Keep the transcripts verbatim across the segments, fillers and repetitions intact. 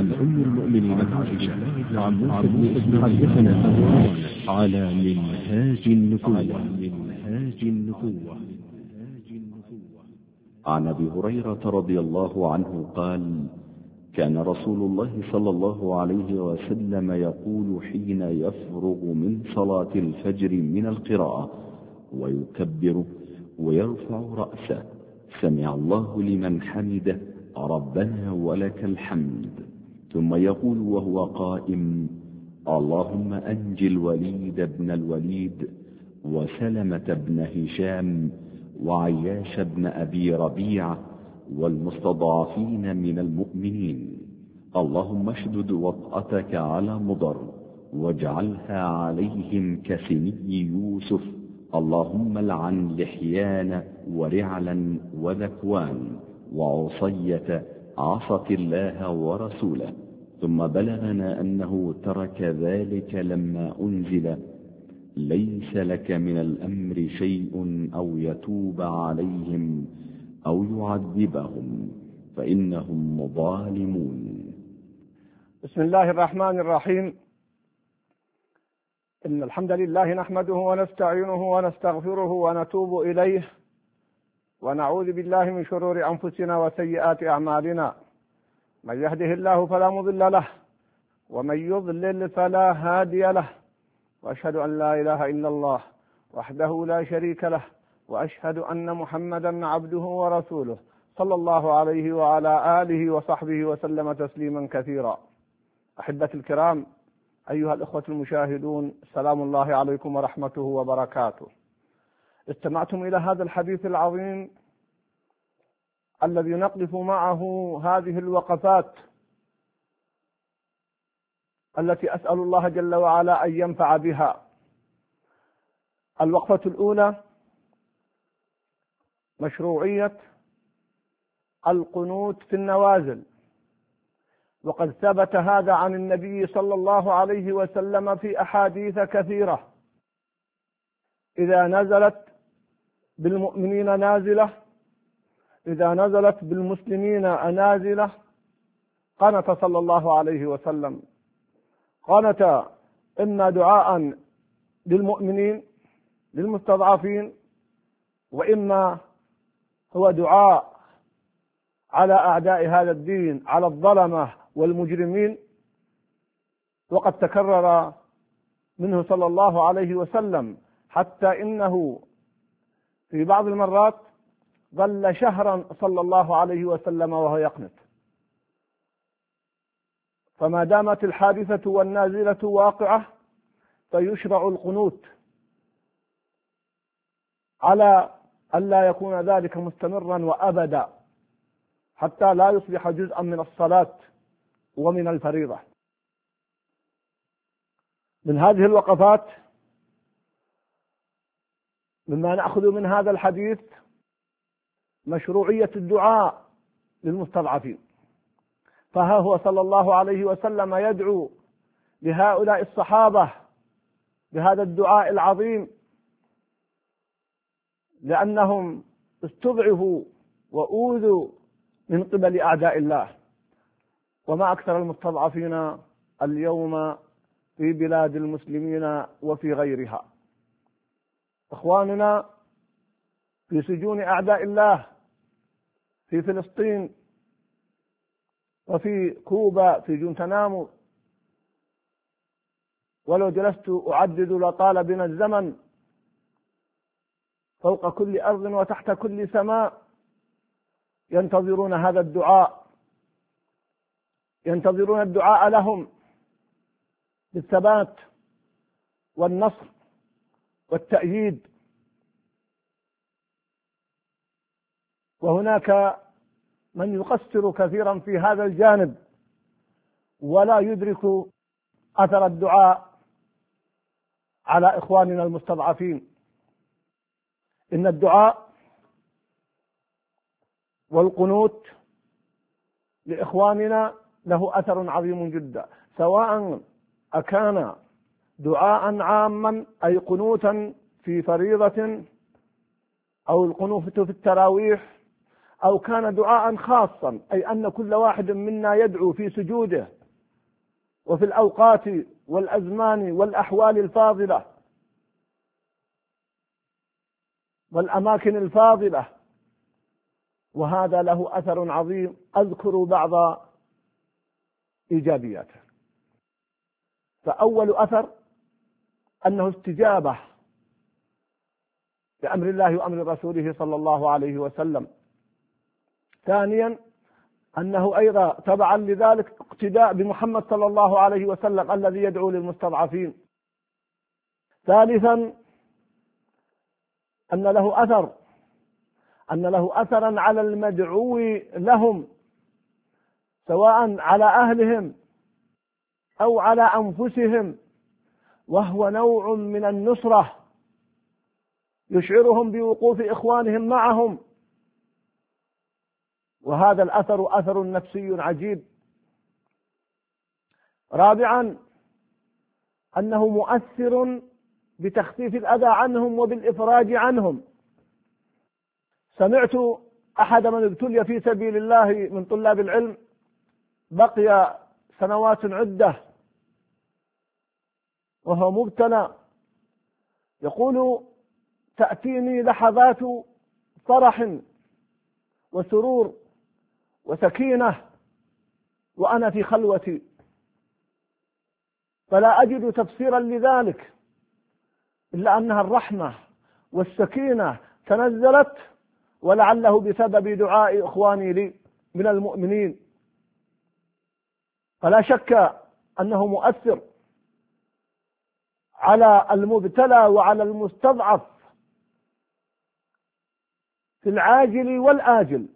عن أم المؤمنين عائشة عن موسى بن إسماعيل حدثنا على منهاج النبوة منهاج النبوة عن أبي هريرة رضي الله عنه قال: كان رسول الله صلى الله عليه وسلم يقول حين يفرغ من صلاة الفجر من القراءة ويكبر ويرفع رأسه: سمع الله لمن حمده ربنا ولك الحمد. ثم يقول وهو قائم: اللهم أنج الوليد بن الوليد وسلمة بن هشام وعياش بن أبي ربيعة والمستضعفين من المؤمنين. اللهم اشدد وطأتك على مضر واجعلها عليهم كسني يوسف. اللهم لعن لحيان ورعلا وذكوان وعصية عصت الله ورسوله. ثم بلغنا أنه ترك ذلك لما أنزل: ليس لك من الأمر شيء أو يتوب عليهم أو يعذبهم فإنهم ظالمون. بسم الله الرحمن الرحيم. إن الحمد لله نحمده ونستعينه ونستغفره ونتوب إليه ونعوذ بالله من شرور أنفسنا وسيئات أعمالنا. من يهده الله فلا مضل له ومن يضلل فلا هادي له، وأشهد أن لا إله إلا الله وحده لا شريك له، وأشهد أن محمدا عبده ورسوله صلى الله عليه وعلى آله وصحبه وسلم تسليما كثيرا. أحبتي الكرام، أيها الإخوة المشاهدون، سلام الله عليكم ورحمته وبركاته. استمعتم إلى هذا الحديث العظيم الذي نقف معه هذه الوقفات التي أسأل الله جل وعلا أن ينفع بها. الوقفة الأولى: مشروعية القنوت في النوازل، وقد ثبت هذا عن النبي صلى الله عليه وسلم في أحاديث كثيرة. إذا نزلت بالمؤمنين نازلة، إذا نزلت بالمسلمين نازلة، قنت صلى الله عليه وسلم. قنت إما دعاء للمؤمنين للمستضعفين، وإما هو دعاء على أعداء هذا الدين، على الظلمة والمجرمين. وقد تكرر منه صلى الله عليه وسلم حتى إنه في بعض المرات ظل شهرا صلى الله عليه وسلم وهو يقنت. فما دامت الحادثة والنازلة واقعة فيشرع القنوت، على ألا يكون ذلك مستمرا وأبدا حتى لا يصبح جزءا من الصلاة ومن الفريضة. من هذه الوقفات مما نأخذ من هذا الحديث مشروعية الدعاء للمستضعفين. فها هو صلى الله عليه وسلم يدعو لهؤلاء الصحابة بهذا الدعاء العظيم، لأنهم استضعفوا وأوذوا من قبل أعداء الله. وما أكثر المستضعفين اليوم في بلاد المسلمين وفي غيرها. إخواننا في سجون أعداء الله في فلسطين وفي كوبا في جوانتنامو، ولو جلست أعدد لطال بنا الزمن. فوق كل أرض وتحت كل سماء ينتظرون هذا الدعاء، ينتظرون الدعاء لهم بالثبات والنصر والتأييد. وهناك من يقصر كثيرا في هذا الجانب ولا يدرك أثر الدعاء على إخواننا المستضعفين. إن الدعاء والقنوت لإخواننا له أثر عظيم جدا، سواء أكان دعاء عاما أي قنوتا في فريضة، أو القنوت في التراويح، أو كان دعاء خاصا، أي أن كل واحد منا يدعو في سجوده وفي الأوقات والأزمان والأحوال الفاضلة والأماكن الفاضلة، وهذا له أثر عظيم. أذكر بعض إيجابياته. فأول أثر أنه استجابة لأمر الله وأمر رسوله صلى الله عليه وسلم. ثانيا أنه أيضا تبعا لذلك اقتداء بمحمد صلى الله عليه وسلم الذي يدعو للمستضعفين. ثالثا أن له أثر أن له أثرا على المدعو لهم، سواء على أهلهم أو على أنفسهم، وهو نوع من النصرة يشعرهم بوقوف إخوانهم معهم، وهذا الأثر أثر نفسي عجيب. رابعا أنه مؤثر بتخفيف الأذى عنهم وبالإفراج عنهم. سمعت أحد من ابتلي في سبيل الله من طلاب العلم، بقي سنوات عدة وهو مبتلى، يقول: تأتيني لحظات فرح وسرور وسكينة وأنا في خلوتي، فلا أجد تفسيرا لذلك إلا أنها الرحمة والسكينة تنزلت، ولعله بسبب دعاء إخواني لي من المؤمنين. فلا شك أنه مؤثر على المبتلى وعلى المستضعف في العاجل والآجل.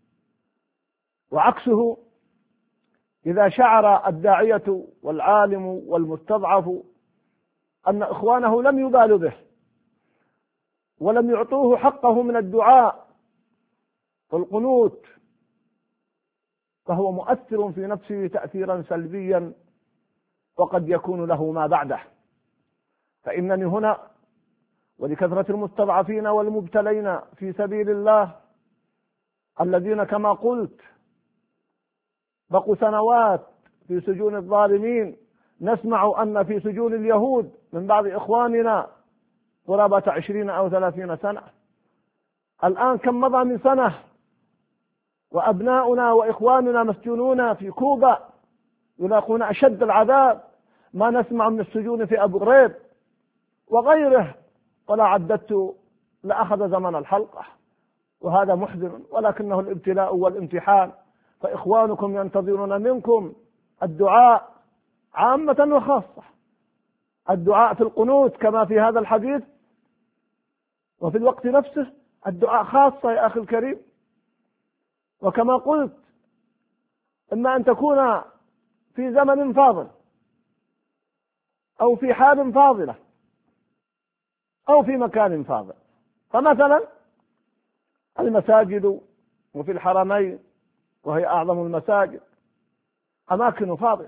وعكسه، إذا شعر الداعية والعالم والمستضعف أن إخوانه لم يبالوا به ولم يعطوه حقه من الدعاء والقنوت، فهو مؤثر في نفسه تأثيرا سلبيا، وقد يكون له ما بعده. فإنني هنا ولكثرة المستضعفين والمبتلين في سبيل الله الذين كما قلت بقوا سنوات في سجون الظالمين، نسمع أن في سجون اليهود من بعض إخواننا قرابة عشرين أو ثلاثين سنة. الآن كم مضى من سنة وأبناؤنا وإخواننا مسجونون في كوبا يلاقون أشد العذاب، ما نسمع من السجون في أبو غريب وغيره، ولا عددت لأخذ زمن الحلقة، وهذا محزن، ولكنه الابتلاء والامتحان. فإخوانكم ينتظرون منكم الدعاء عامة وخاصة، الدعاء في القنوت كما في هذا الحديث، وفي الوقت نفسه الدعاء خاصة يا أخي الكريم. وكما قلت، إما أن تكون في زمن فاضل أو في حال فاضلة أو في مكان فاضل. فمثلا المساجد وفي الحرمين، وهي أعظم المساجد، أماكن فاضلة.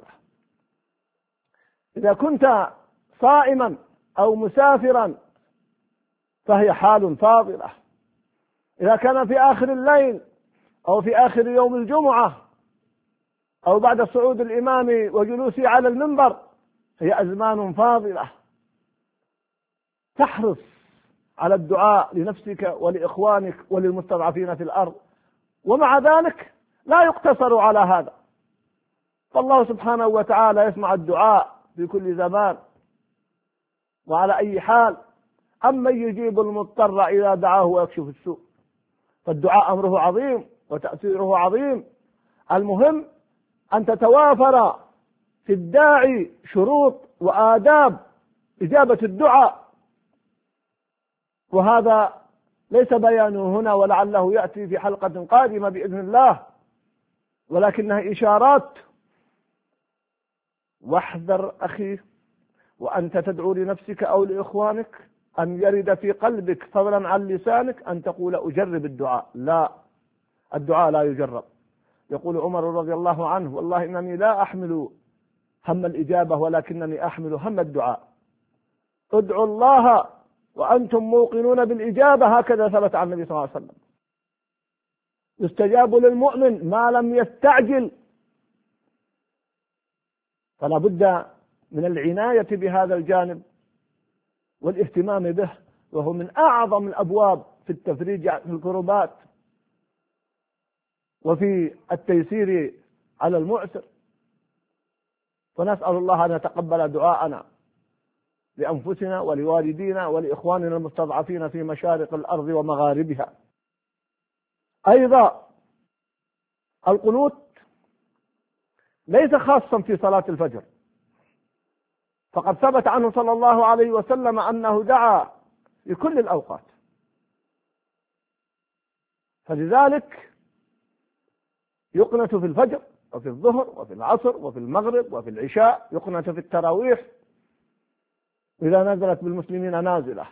إذا كنت صائما أو مسافرا فهي حال فاضلة. إذا كان في آخر الليل أو في آخر يوم الجمعة أو بعد صعود الإمام وجلوسه على المنبر هي أزمان فاضلة. تحرص على الدعاء لنفسك ولإخوانك وللمستضعفين في الأرض، ومع ذلك لا يقتصر على هذا، فالله سبحانه وتعالى يسمع الدعاء في كل زمان وعلى أي حال. أما يجيب المضطر إذا دعاه ويكشف السوء، فالدعاء أمره عظيم وتأثيره عظيم. المهم أن تتوافر في الداعي شروط وآداب إجابة الدعاء، وهذا ليس بيانه هنا، ولعله يأتي في حلقة قادمة بإذن الله، ولكنها إشارات. واحذر أخي وأنت تدعو لنفسك أو لإخوانك أن يرد في قلبك فضلا عن لسانك أن تقول أجرب الدعاء. لا، الدعاء لا يجرب. يقول عمر رضي الله عنه: والله إنني لا أحمل هم الإجابة ولكنني أحمل هم الدعاء. ادعوا الله وأنتم موقنون بالإجابة، هكذا ثبت عن النبي صلى الله عليه وسلم. يستجاب للمؤمن ما لم يستعجل. فلا بد من العناية بهذا الجانب والاهتمام به، وهو من أعظم الأبواب في التفريج عن الكربات وفي التيسير على المعسر. فنسأل الله أن يتقبل دعاءنا لأنفسنا ولوالدينا ولإخواننا المستضعفين في مشارق الأرض ومغاربها. أيضا القنوت ليس خاصا في صلاة الفجر، فقد ثبت عنه صلى الله عليه وسلم أنه دعا في كل الأوقات. فلذلك يقنت في الفجر وفي الظهر وفي العصر وفي المغرب وفي العشاء، يقنت في التراويح إذا نزلت بالمسلمين نازلة.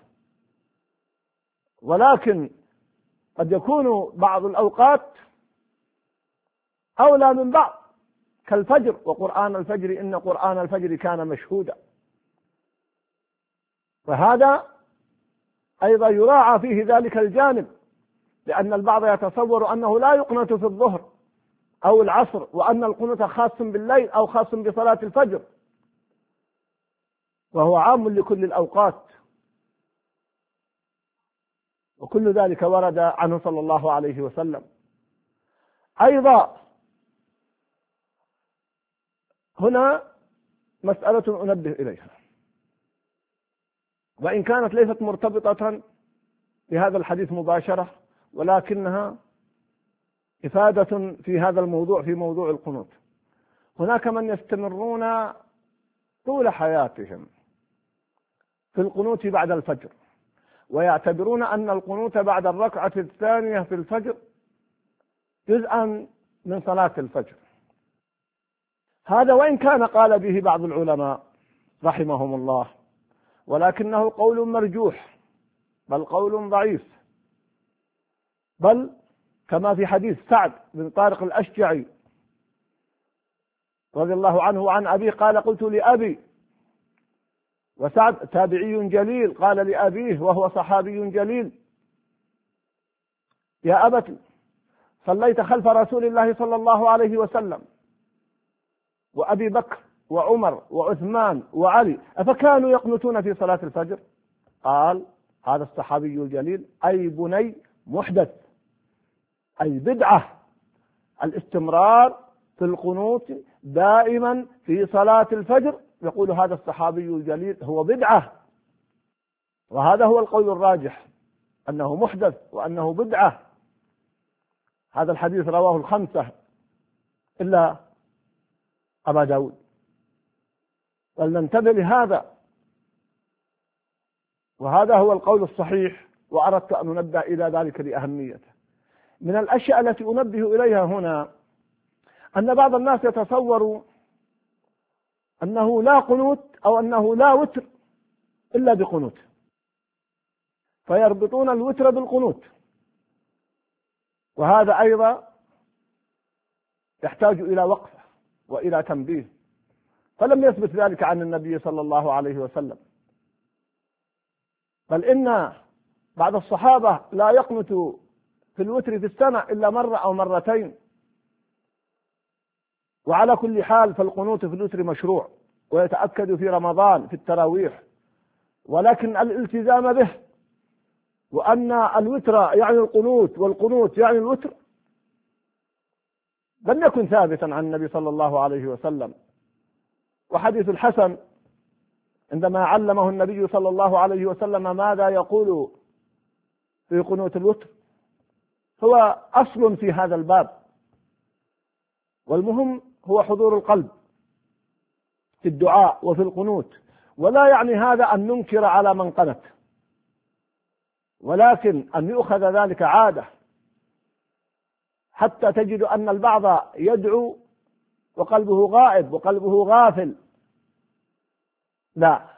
ولكن قد يكون بعض الأوقات أولى من بعض، كالفجر وقرآن الفجر إن قرآن الفجر كان مشهودا. فهذا أيضا يراعى فيه ذلك الجانب، لأن البعض يتصور أنه لا يقنت في الظهر أو العصر، وأن القنوت خاص بالليل أو خاص بصلاة الفجر، وهو عام لكل الأوقات، وكل ذلك ورد عنه صلى الله عليه وسلم. أيضا هنا مسألة أنبه إليها، وإن كانت ليست مرتبطة بهذا الحديث مباشرة، ولكنها إفادة في هذا الموضوع، في موضوع القنوت. هناك من يستمرون طول حياتهم في القنوت بعد الفجر، ويعتبرون أن القنوت بعد الركعة الثانية في الفجر جزءا من صلاة الفجر. هذا وإن كان قال به بعض العلماء رحمهم الله، ولكنه قول مرجوح، بل قول ضعيف، بل كما في حديث سعد بن طارق الأشجعي رضي الله عنه وعن أبيه قال: قلت لأبي، وسعد تابعي جليل، قال لأبيه وهو صحابي جليل: يا أبت، صليت خلف رسول الله صلى الله عليه وسلم وأبي بكر وعمر وعثمان وعلي، أفكانوا يقنتون في صلاة الفجر؟ قال هذا الصحابي الجليل: أي بني محدث، أي بدعة، الاستمرار في القنوت دائما في صلاة الفجر، يقول هذا الصحابي الجليل هو بدعة. وهذا هو القول الراجح، أنه محدث وأنه بدعة. هذا الحديث رواه الخمسة إلا أبا داود. ولننتبه لهذا، وهذا هو القول الصحيح، وأردت أن أنبه إلى ذلك لأهميته. من الأشياء التي أنبه إليها هنا أن بعض الناس يتصور أنه لا قنوت أو أنه لا وتر إلا بقنوت، فيربطون الوتر بالقنوت، وهذا أيضا يحتاج إلى وقفة وإلى تنبيه، فلم يثبت ذلك عن النبي صلى الله عليه وسلم. بل إن بعض الصحابة لا يقنت في الوتر في السنة إلا مرة أو مرتين. وعلى كل حال فالقنوت في الوتر مشروع، ويتأكد في رمضان في التراويح، ولكن الالتزام به، وأن الوتر يعني القنوت والقنوت يعني الوتر، لم يكن ثابتا عن النبي صلى الله عليه وسلم. وحديث الحسن عندما علمه النبي صلى الله عليه وسلم ماذا يقول في قنوت الوتر هو أصل في هذا الباب، والمهم هو حضور القلب في الدعاء وفي القنوت. ولا يعني هذا أن ننكر على من قنت، ولكن أن يؤخذ ذلك عادة، حتى تجد أن البعض يدعو وقلبه غائب وقلبه غافل. لا،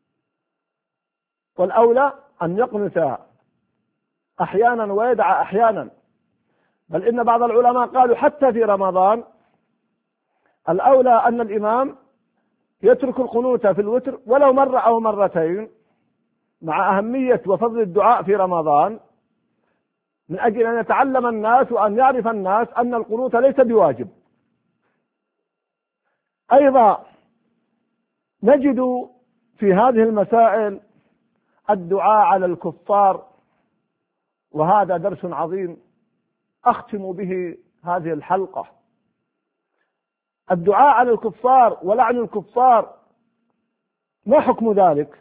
والأولى أن يقنت أحيانا ويدعى أحيانا. بل إن بعض العلماء قالوا حتى في رمضان الأولى أن الإمام يترك القنوت في الوتر ولو مرة أو مرتين، مع أهمية وفضل الدعاء في رمضان، من أجل أن يتعلم الناس وأن يعرف الناس أن القنوت ليس بواجب. أيضا نجد في هذه المسائل الدعاء على الكفار، وهذا درس عظيم أختم به هذه الحلقة. الدعاء على الكفار ولعن الكفار، ما حكم ذلك؟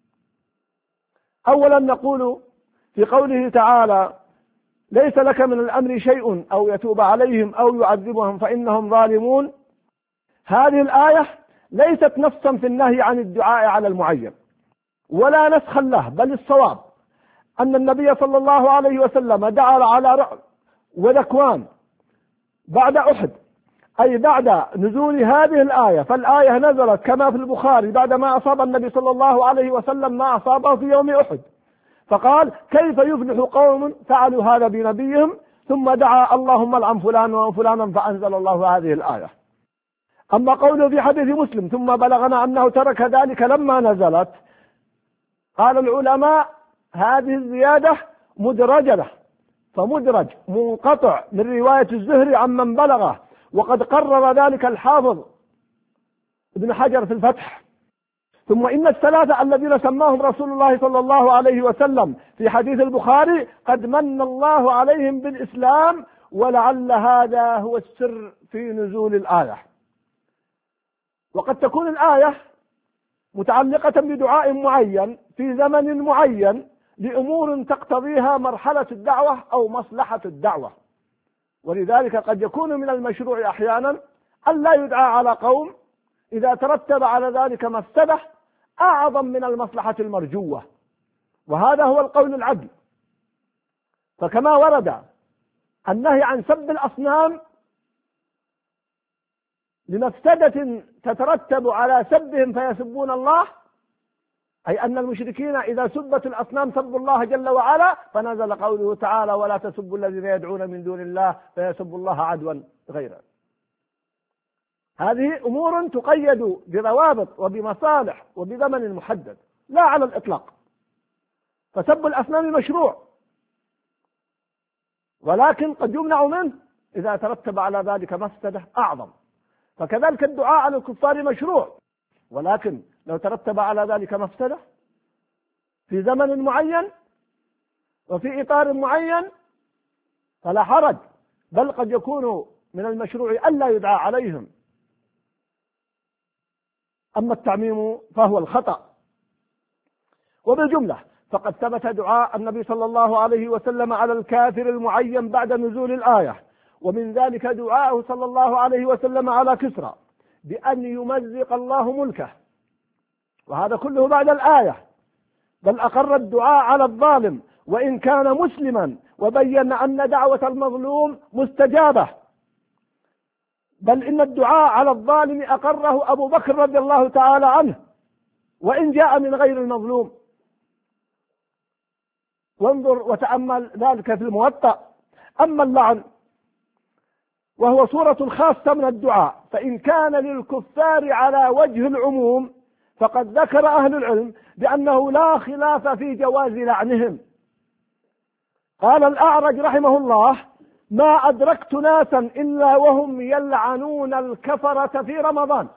أولا نقول في قوله تعالى: ليس لك من الأمر شيء أو يتوب عليهم أو يعذبهم فإنهم ظالمون. هذه الآية ليست نصا في النهي عن الدعاء على المعين ولا نسخا له، بل الصواب أن النبي صلى الله عليه وسلم دعا على رعب وذكوان بعد أحد، أي بعد نزول هذه الآية. فالآية نزلت كما في البخاري بعد ما أصاب النبي صلى الله عليه وسلم ما أصابه في يوم أحد، فقال: كيف يفلح قوم فعلوا هذا بنبيهم، ثم دعا: اللهم العن فلان وفلانا، فأنزل الله هذه الآية. أما قوله في حديث مسلم: ثم بلغنا أنه ترك ذلك لما نزلت، قال العلماء: هذه الزيادة مدرجة، فمدرج منقطع من رواية الزهري عمن بلغه، وقد قرر ذلك الحافظ ابن حجر في الفتح. ثم إن الثلاثة الذين سماهم رسول الله صلى الله عليه وسلم في حديث البخاري قد من الله عليهم بالإسلام، ولعل هذا هو السر في نزول الآية. وقد تكون الآية متعلقة بدعاء معين في زمن معين لأمور تقتضيها مرحلة الدعوة أو مصلحة الدعوة، ولذلك قد يكون من المشروع أحيانا أن لا يدعى على قوم إذا ترتب على ذلك مفسدة أعظم من المصلحة المرجوة، وهذا هو القول العدل. فكما ورد النهي عن سب الأصنام لمفسدة تترتب على سبهم فيسبون الله، أي أن المشركين إذا سبت الأصنام سبوا الله جل وعلا، فنزل قوله تعالى: ولا تسبوا الذين يدعون من دون الله فيسبوا الله عدوا غيره. هذه أمور تقيد بروابط وبمصالح وبزمن محدد، لا على الإطلاق. فسب الأصنام مشروع، ولكن قد يمنع منه إذا ترتب على ذلك مفسدة أعظم. فكذلك الدعاء على الكفار مشروع، ولكن لو ترتب على ذلك مفسدة في زمن معين وفي إطار معين فلا حرج، بل قد يكون من المشروع ألا يدعى عليهم. أما التعميم فهو الخطأ. وبالجملة فقد ثبت دعاء النبي صلى الله عليه وسلم على الكافر المعين بعد نزول الآية، ومن ذلك دعاءه صلى الله عليه وسلم على كسرى بأن يمزق الله ملكه، وهذا كله بعد الآية. بل أقر الدعاء على الظالم وإن كان مسلما، وبين أن دعوة المظلوم مستجابة. بل إن الدعاء على الظالم أقره أبو بكر رضي الله تعالى عنه وإن جاء من غير المظلوم. وانظر وتأمل ذلك في الموطأ. أما اللعن وهو صورة خاصة من الدعاء، فإن كان للكفار على وجه العموم فقد ذكر أهل العلم بأنه لا خلاف في جواز لعنهم. قال الأعرج رحمه الله: ما أدركت ناسا إلا وهم يلعنون الكفرة في رمضان.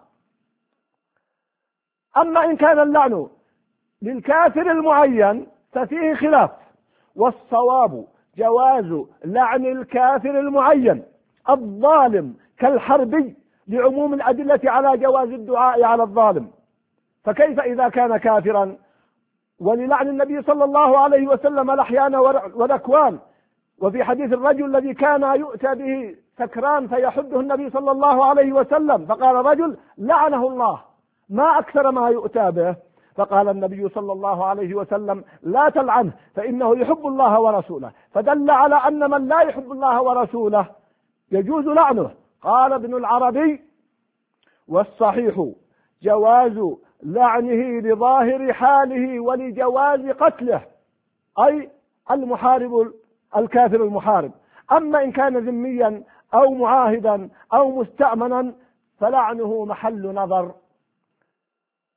أما إن كان اللعن للكافر المعين ففيه خلاف، والصواب جواز لعن الكافر المعين الظالم كالحربي لعموم الأدلة على جواز الدعاء على الظالم. فكيف إذا كان كافرا؟ وللعن النبي صلى الله عليه وسلم لحيان وذكوان. وفي حديث الرجل الذي كان يؤتى به سكران فيحده النبي صلى الله عليه وسلم، فقال رجل: لعنه الله، ما أكثر ما يؤتى به. فقال النبي صلى الله عليه وسلم: لا تلعنه فإنه يحب الله ورسوله. فدل على أن من لا يحب الله ورسوله يجوز لعنه. قال ابن العربي: والصحيح جواز لعنه لظاهر حاله ولجواز قتله، أي المحارب الكافر المحارب. أما إن كان ذميا أو معاهدا أو مستأمنا فلعنه محل نظر.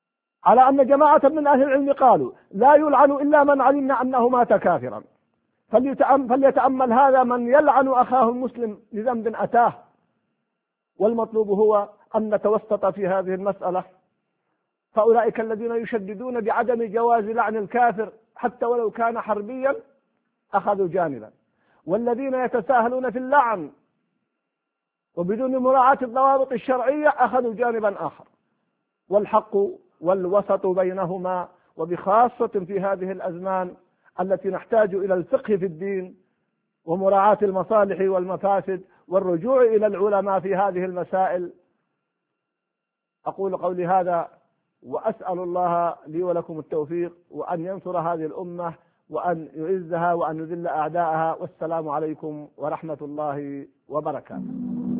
على أن جماعة من أهل العلم قالوا: لا يلعن إلا من علمنا أنه مات كافرا، فليتأمل هذا من يلعن أخاه المسلم لذنب أتاه. والمطلوب هو أن نتوسط في هذه المسألة، فأولئك الذين يشددون بعدم جواز لعن الكافر حتى ولو كان حربيا أخذوا جانبا، والذين يتساهلون في اللعن وبدون مراعاة الضوابط الشرعية أخذوا جانبا آخر. والحق والوسط بينهما، وبخاصة في هذه الأزمان التي نحتاج إلى الفقه في الدين ومراعاة المصالح والمفاسد والرجوع إلى العلماء في هذه المسائل. أقول قولي هذا وأسأل الله لي ولكم التوفيق، وأن ينصر هذه الأمة وأن يعزها وأن يذل أعداءها. والسلام عليكم ورحمة الله وبركاته.